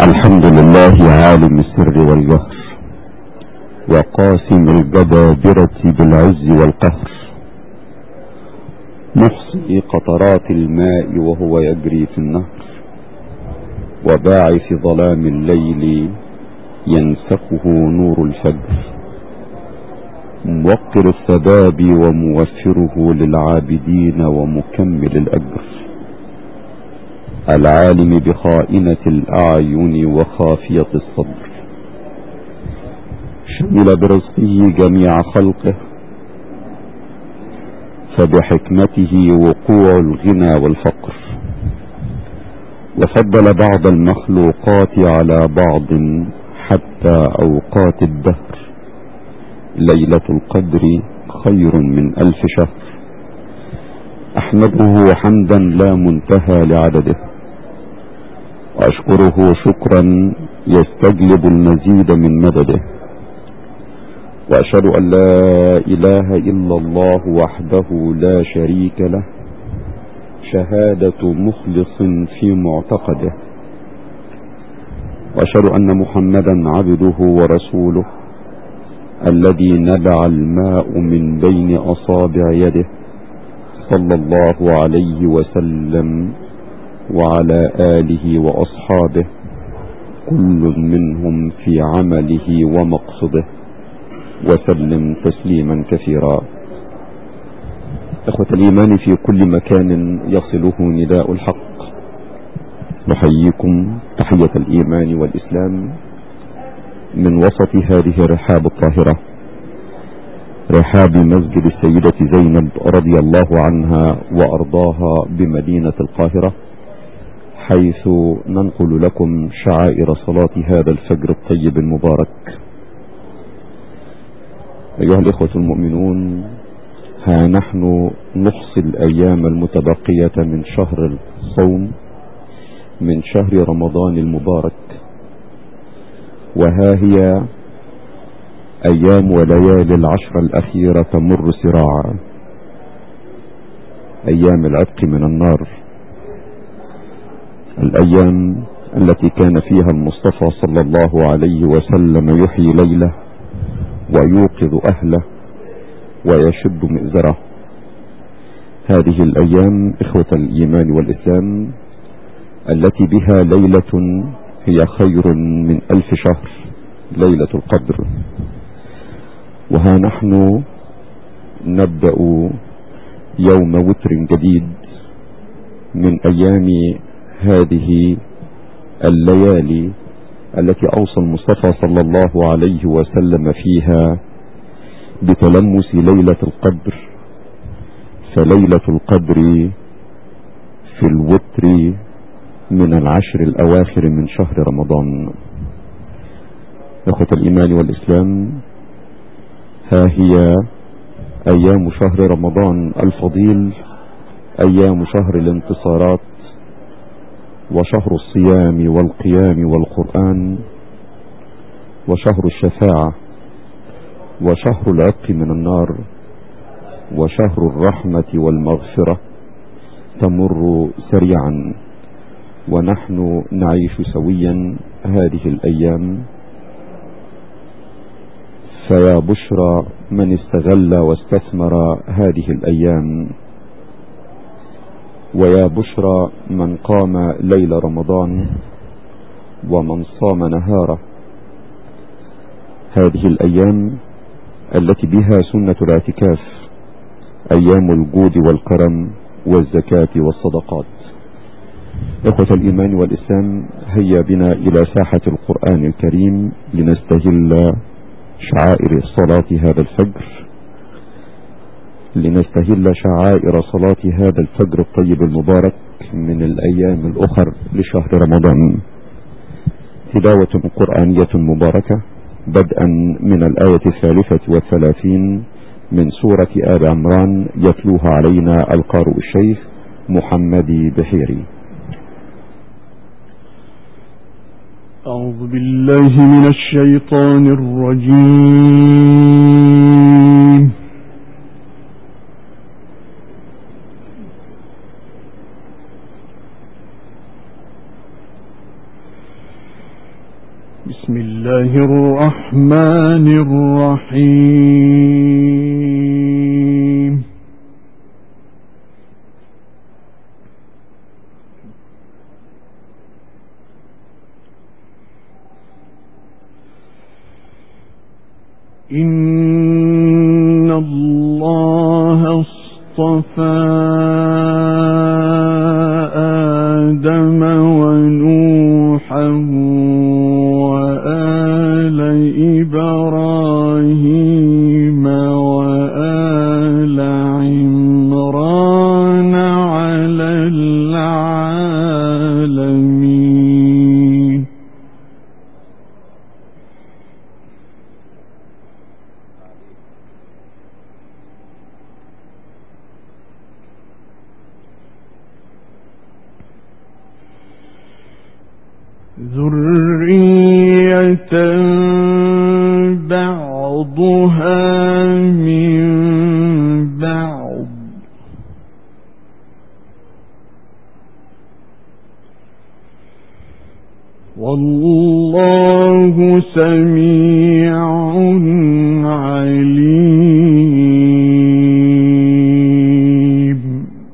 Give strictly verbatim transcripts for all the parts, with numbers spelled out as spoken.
الحمد لله عالم السر والجهر وقاسم الجبابرة بالعز والقهر، محصي قطرات الماء وهو يجري في النهر، وباعث ظلام الليل ينسفه نور الفجر، موقر الثباب وموفره للعابدين ومكمل الأجر، العالم بخائنة الأعين وخافية الصدر، شمل برزقه جميع خلقه، فبحكمته وقوع الغنى والفقر، وفضل بعض المخلوقات على بعض حتى أوقات الدهر. ليلة القدر خير من ألف شهر، أحمده حمدا لا منتهى لعدده، وأشكره شكرا يستجلب المزيد من مدده، وأشهد أن لا إله إلا الله وحده لا شريك له، شهادة مخلص في معتقده، وأشهد أن محمدا عبده ورسوله الذي نبع الماء من بين أصابع يده، صلى الله عليه وسلم وعلى آله وأصحابه، كل منهم في عمله ومقصده، وسلم تسليما كثيرا. إخوة الإيمان في كل مكان يصله نداء الحق، نحييكم تحية الإيمان والإسلام من وسط هذه الرحاب الطاهرة، رحاب مسجد السيدة زينب رضي الله عنها وأرضاها بمدينة القاهرة، حيث ننقل لكم شعائر صلاة هذا الفجر الطيب المبارك. أيها الإخوة المؤمنون، ها نحن نحصي الأيام المتبقية من شهر الصوم، من شهر رمضان المبارك، وها هي أيام وليالي العشر الأخيرة تمر سراعا، أيام العتق من النار، الأيام التي كان فيها المصطفى صلى الله عليه وسلم يحيي ليله ويوقظ أهله ويشد مئزره. هذه الأيام إخوة الإيمان والإسلام التي بها ليلة هي خير من ألف شهر، ليلة القدر. وها نحن نبدأ يوم وتر جديد من أيام هذه الليالي التي أوصى المصطفى صلى الله عليه وسلم فيها بتلمس ليلة القدر، فليلة القدر في الوتر من العشر الأواخر من شهر رمضان. إخوة الإيمان والإسلام، ها هي أيام شهر رمضان الفضيل، أيام شهر الانتصارات، وشهر الصيام والقيام والقرآن، وشهر الشفاعة، وشهر العتق من النار، وشهر الرحمة والمغفرة، تمر سريعا ونحن نعيش سويا هذه الأيام. فيا بشرى من استغل واستثمر هذه الأيام، ويا بشرى من قام ليل رمضان ومن صام نهاره. هذه الأيام التي بها سنة الاعتكاف، أيام الجود والكرم والزكاة والصدقات. إخوة الإيمان والإسلام، هيا بنا إلى ساحة القرآن الكريم لنستهل شعائر صلاة هذا الفجر، لنستهل شعائر صلاة هذا الفجر الطيب المبارك من الأيام الأخر لشهر رمضان. تلاوة قرآنية مباركة بدءا من الآية الثالثة والثلاثين من سورة آل عمران، يتلوها علينا القارئ الشيخ محمد بحيري. أعوذ بالله من الشيطان الرجيم. بسم الله الرحمن الرحيم. إن الله اصطفى آدم ونوحا وآل إبراهيم وآل عمران على العالمين. ذرية بعضها من بعض والله سميع عليم.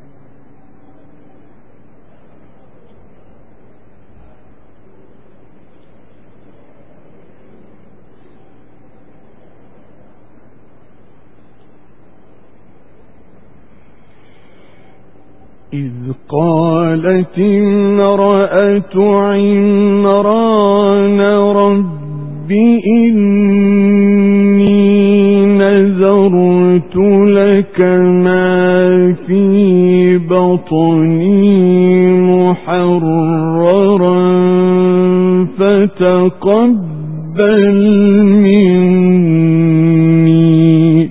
إذ قالت امرأة عمران رب إني نذرت لك ما في بطني محررا فتقبل مني.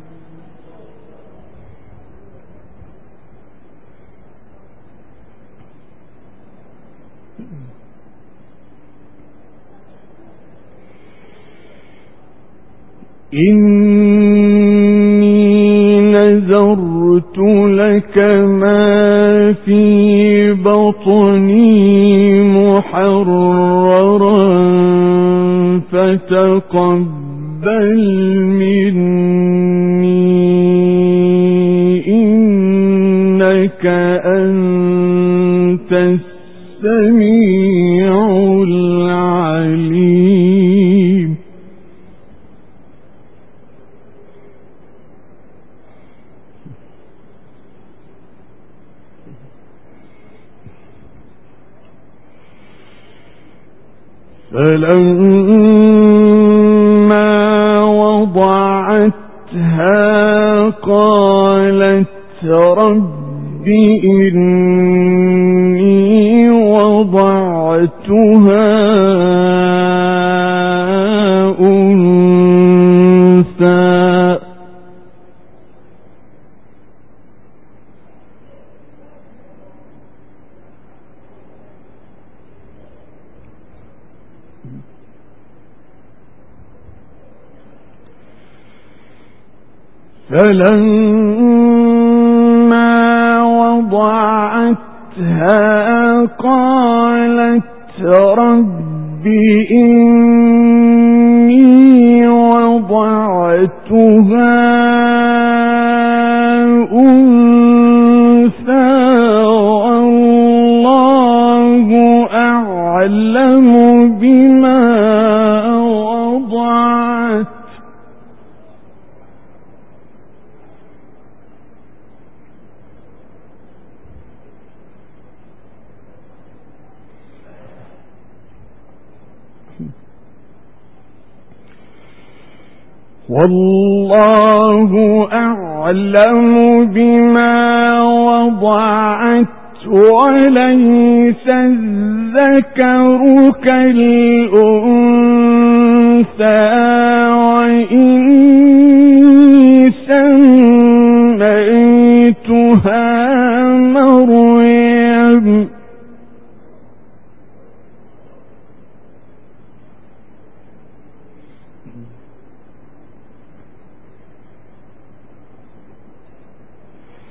إني نذرت لك ما في بطني محررا فتقبل مني إنك أنت السميع العليم. فلما وضعتها قالت رب إني وضعتها أنثى فلما وضعتها قالت رب إني وضعتها أنثى والله أعلم بما وضعت والله أعلم بما وضعت وليس الذكر كالأنثى وإني سميتها مريم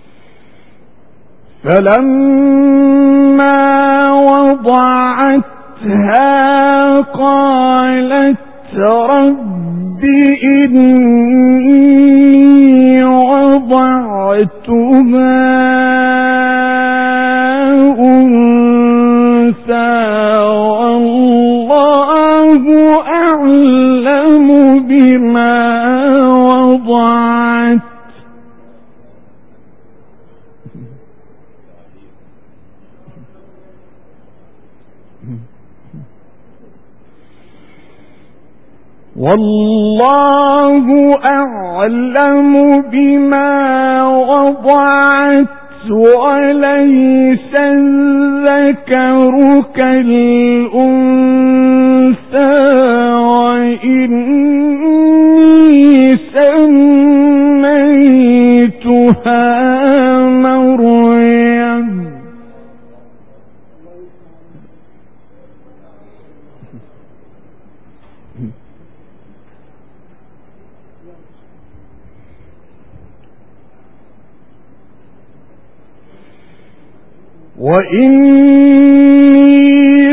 فلما وضعتها قالت رب إني وضعتها أنثى والله أعلم بما وضعت والله أعلم بما وضعت وليس الذكر كالأنثى وإني سميتها مريم وإني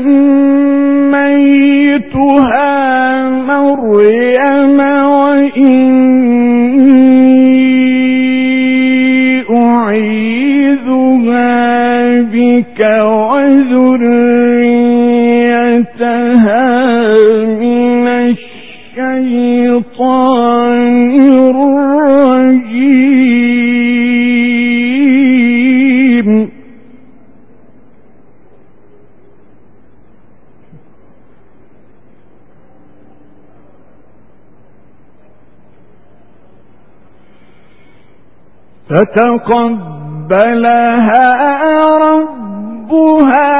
سميتها مريم وإني أعيذها بك وذريتها من الشيطان الرجيم فتقبلها ربها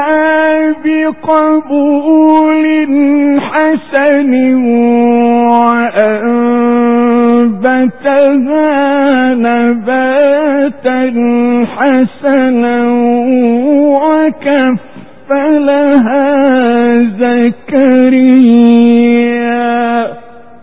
بقبول حسن وأنبتها نباتا حسنا وكفلها زكريا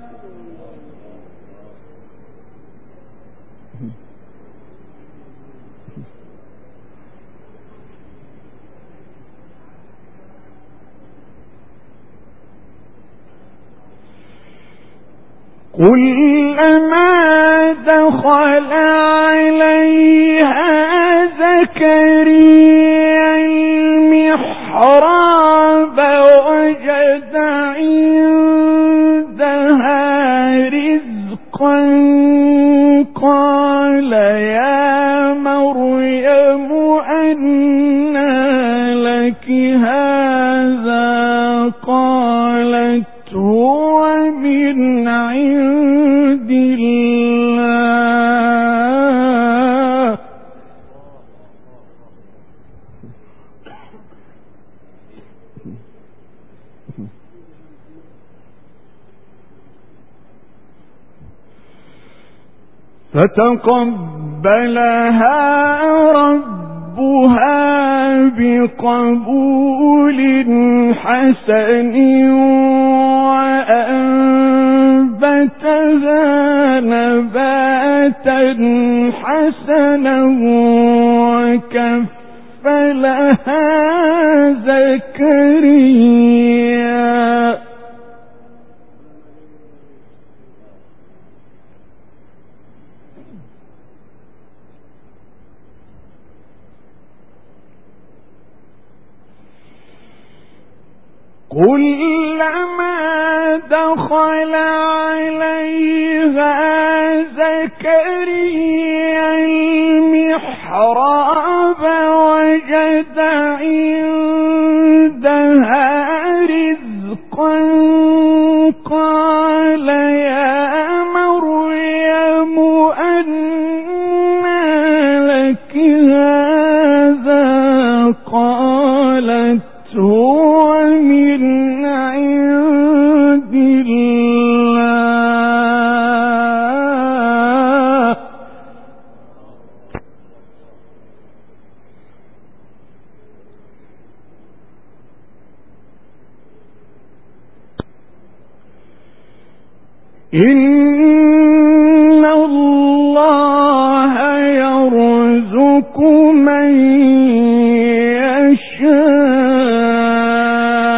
كلما دخل عليها زكريا المحراب وجد عندها رزقا قال يا مريم أنى لك هذا قالت هو من عند الله فتقبلها ربها بقبول حسن وأنبتها نباتا حسنا وكفلها زكريا كلما دخل عليها زكريا المحراب وجد عندها رزقا قال يا مريم أنى لك هذا قالت هو من عند الله إن الله يرزق من يشاء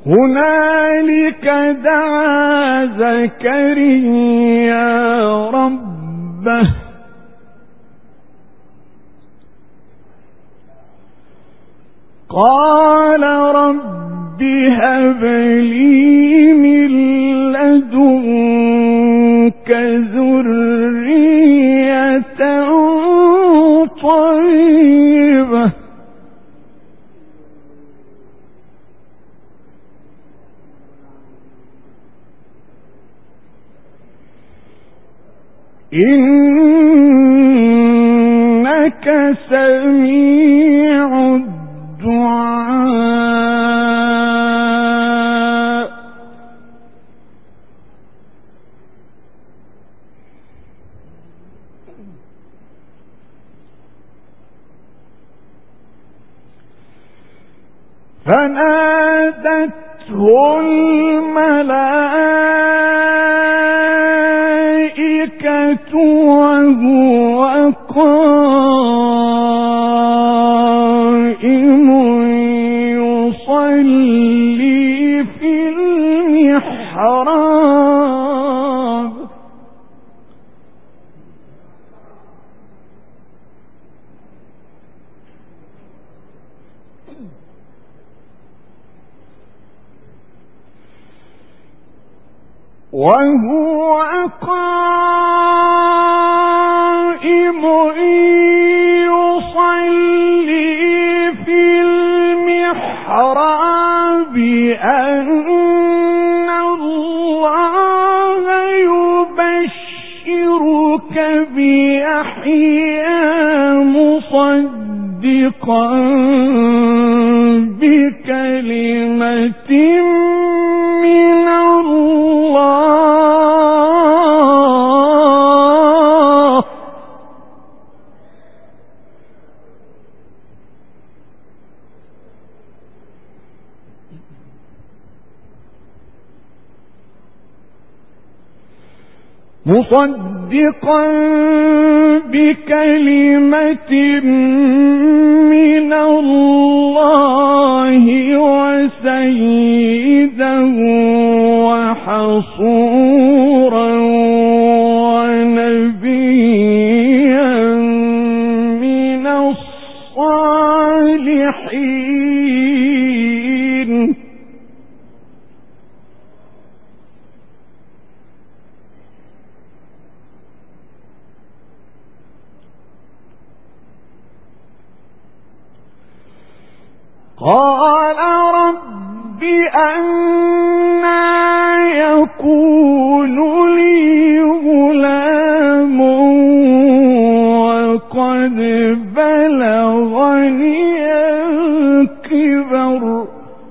هنالك دعا زكريا ربه قال رب هب لي من لدنك ذرية طيبة إنك سميع الدعاء فنادته الملائكة وهو قائم يصلي في المحراب وهو قائم يصلي في المحراب أن الله يبشرك بيحيى مصدقا بكلمة من الله مصدقا بكلمة من الله وسيدا وحصورا ونبيا من الصالحين قال رب أنى يكون لي غلام وقد بلغني الكبر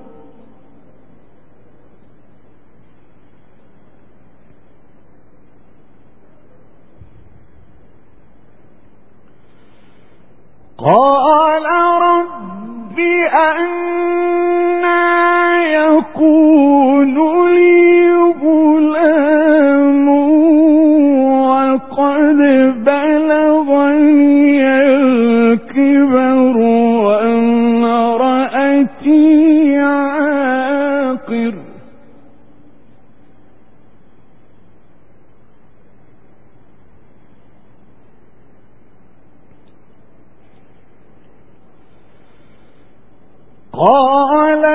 قال رب أنى يكون لي غلام وقد بلغني الكبر وامرأتي عاقر قال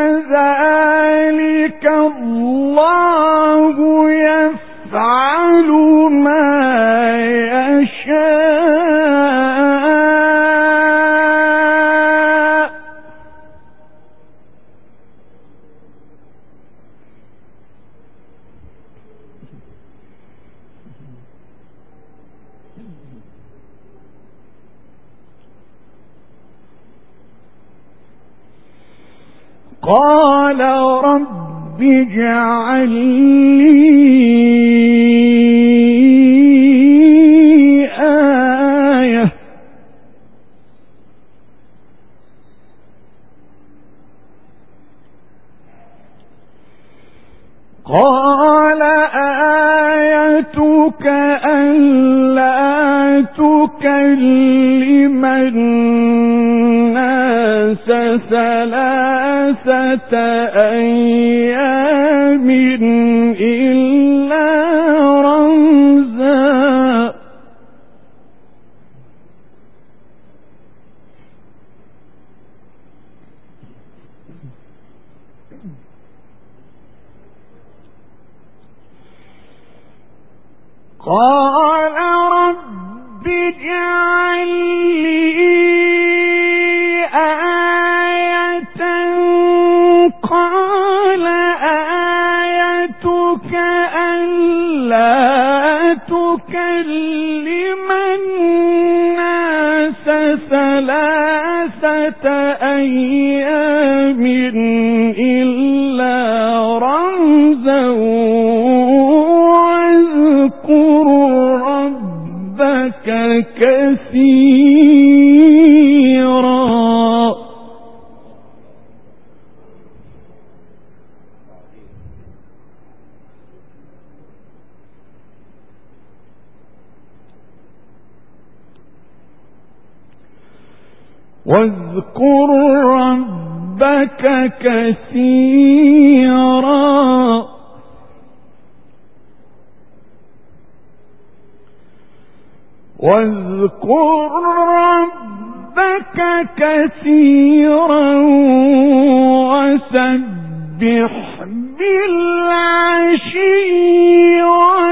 كذلك الله يفعل ما يشاء قال رب اجعل لي آية قال آيتك ألا تكلم الناس ثلاثة أيام إلا رمزا. قال رب اجعل لي آية. قال آيتك ألا تكلم الناس ثلاثة أيام إلا رمزا واذكر ربك كثيرا. واذكر ربك كثيرا. واذكر ربك كثيرا وسبح بالعشي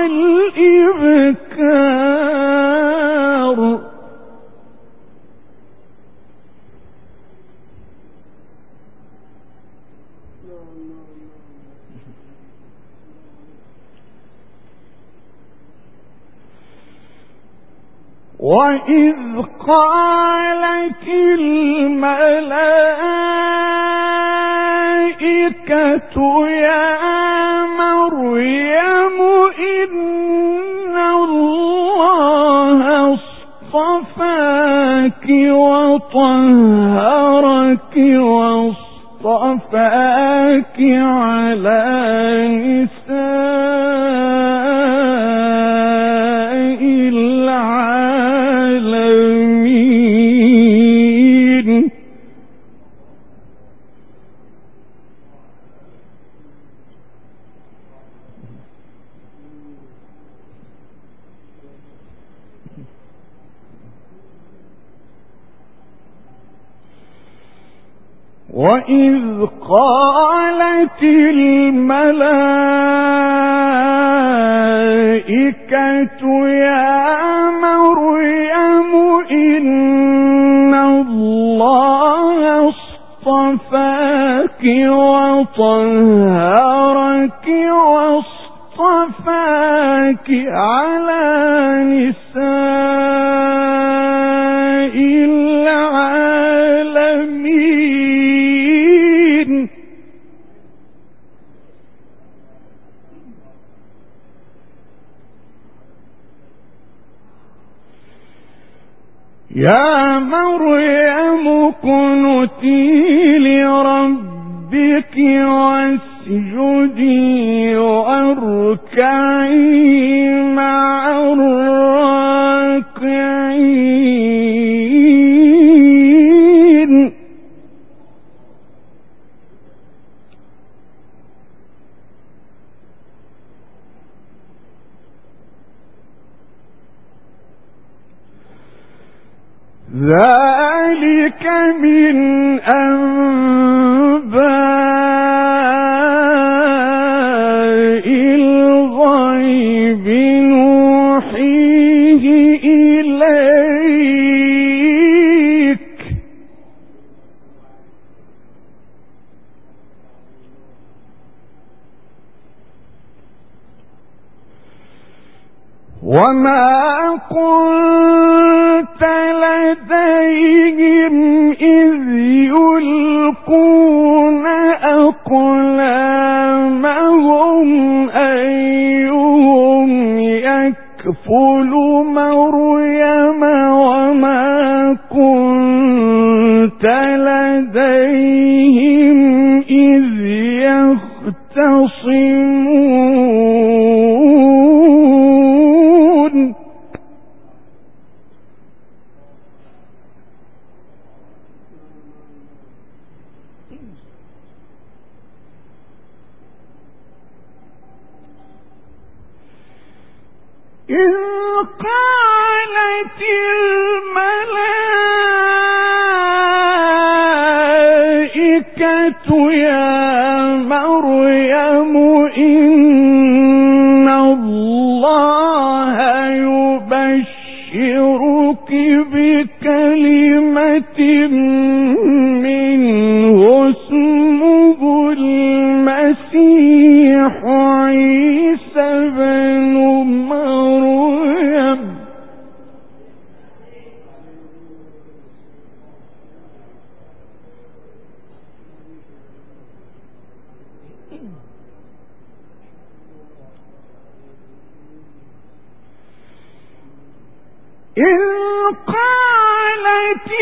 والإبكار. وإذ قالت الملائكة يا مريم إن الله اصطفاك وطهرك واصطفاك على نساء العالمين. وإذ قالت الملائكة يا مريم إن الله اصطفاك وطهرك واصطفاك على نساء العالمين. يا مريم اقنتي لربك واسجدي واركعي مع الراكعين. ذلك من أنباء الغيب نوحيه إليك. وما كنت لديهم إذ يلقون أقلامهم أيهم يكفل مريم وما كنت لديهم إذ يختصمون. إذ قالت الملائكة يا مريم إن الله يبشرك بكلمة منه اسمه المسيح عيسى بن مريم إذ قالت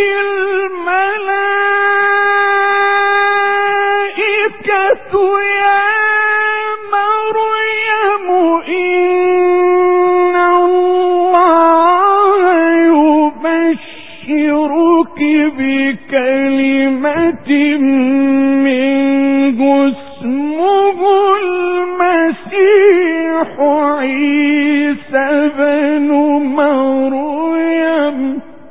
الملائكة يا مريم إن الله يبشرك بكلمة منه اسمه المسيح عيسى بن مريم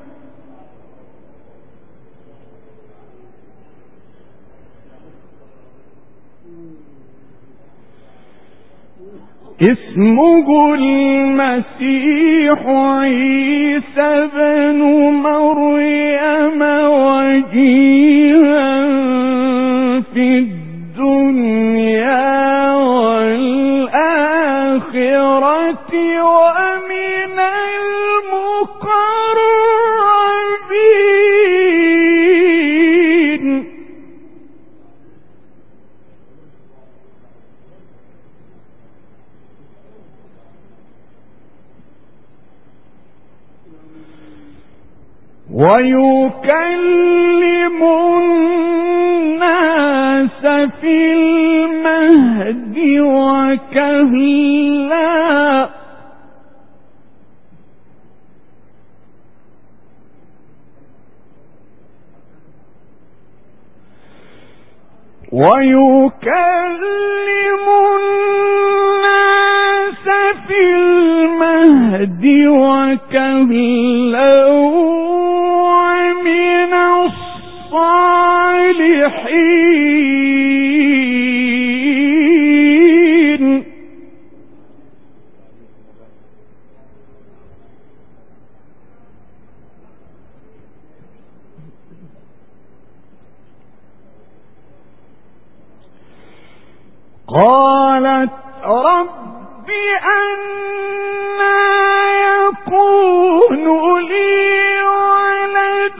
اسمه المسيح عيسى بن مريم وجيها في الدنيا والآخرة ومن المقربين ويكلم الناس في المهد وكهلا ويكلم الناس في المهد وكهلا ومن الصالحين قالت رب أنى يكون لي ولد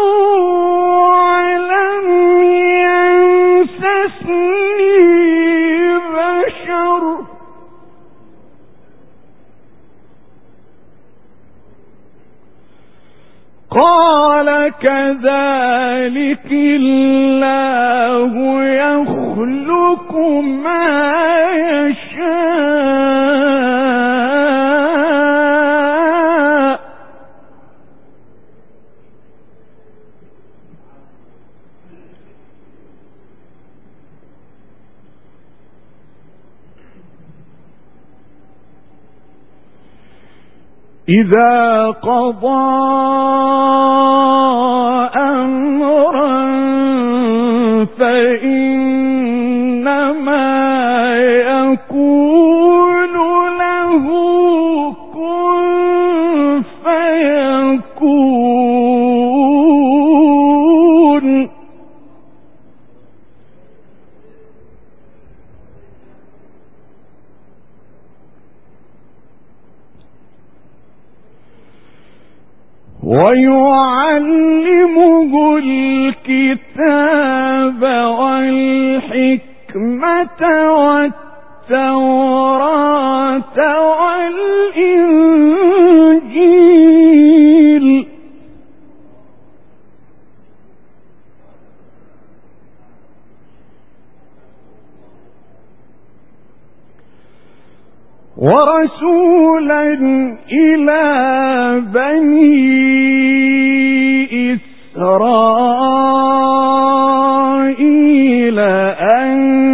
ولم يمسسني بشر قال كذلك الله يخلق ما يشاء إذا قضى أمرا فإنما يقول له كن فيكون ويعلمه الكتاب والحكمة والتوراة والإنجيل ورسولا إلى بني إسرائيل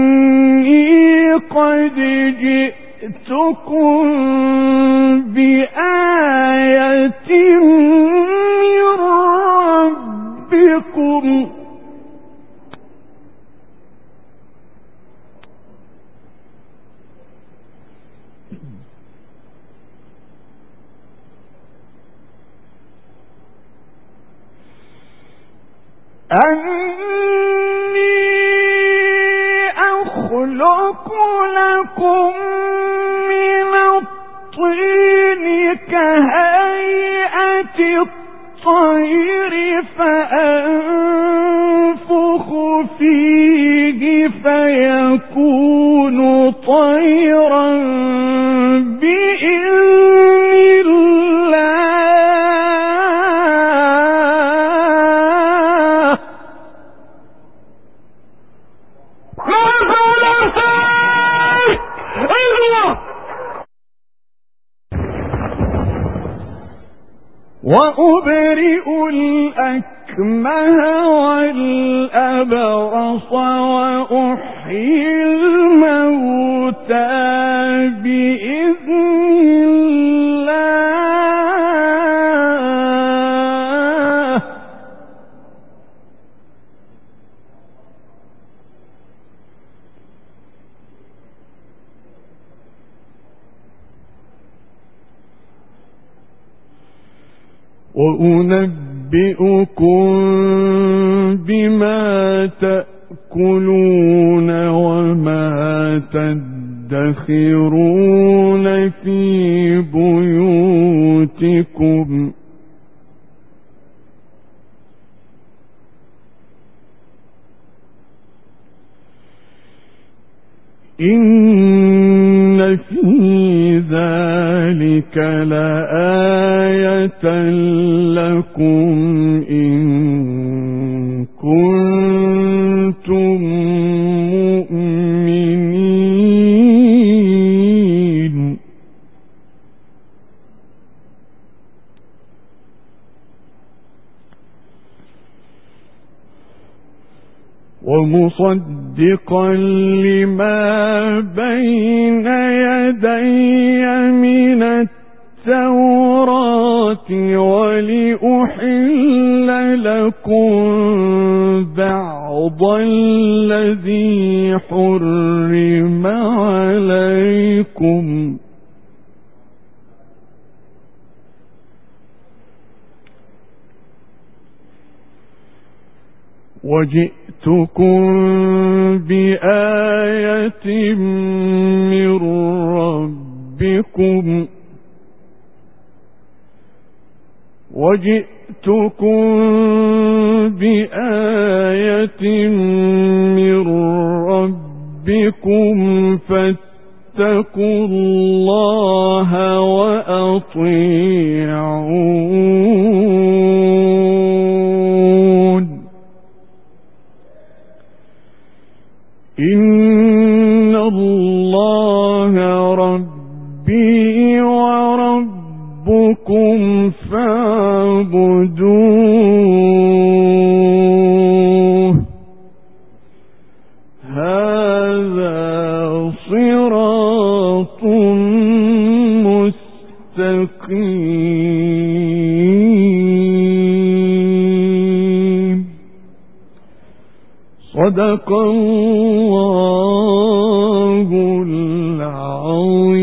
أني قد جئتكم بآية أني أخلق لكم من الطين كهيئة الطير فأنفخ فيه فيكون طيرا بإذن وأبرئ الأكمه والأبرص وأحيي الموتى بإذن الله وأنبئكم بما تأكلون وما تدخرون في بيوتكم إن في ذلك لآية لكم إن كنتم مؤمنين ومصدقا لما بين يدي من التوراة ولأحل لكم بعض الذي حرم عليكم وجئتكم بآية من ربكم وجئتكم بآية من ربكم فاتقوا الله وأطيعون إن الله ربي وربكم فاعبدوه هذا صراط مستقيم صدق الله العظيم.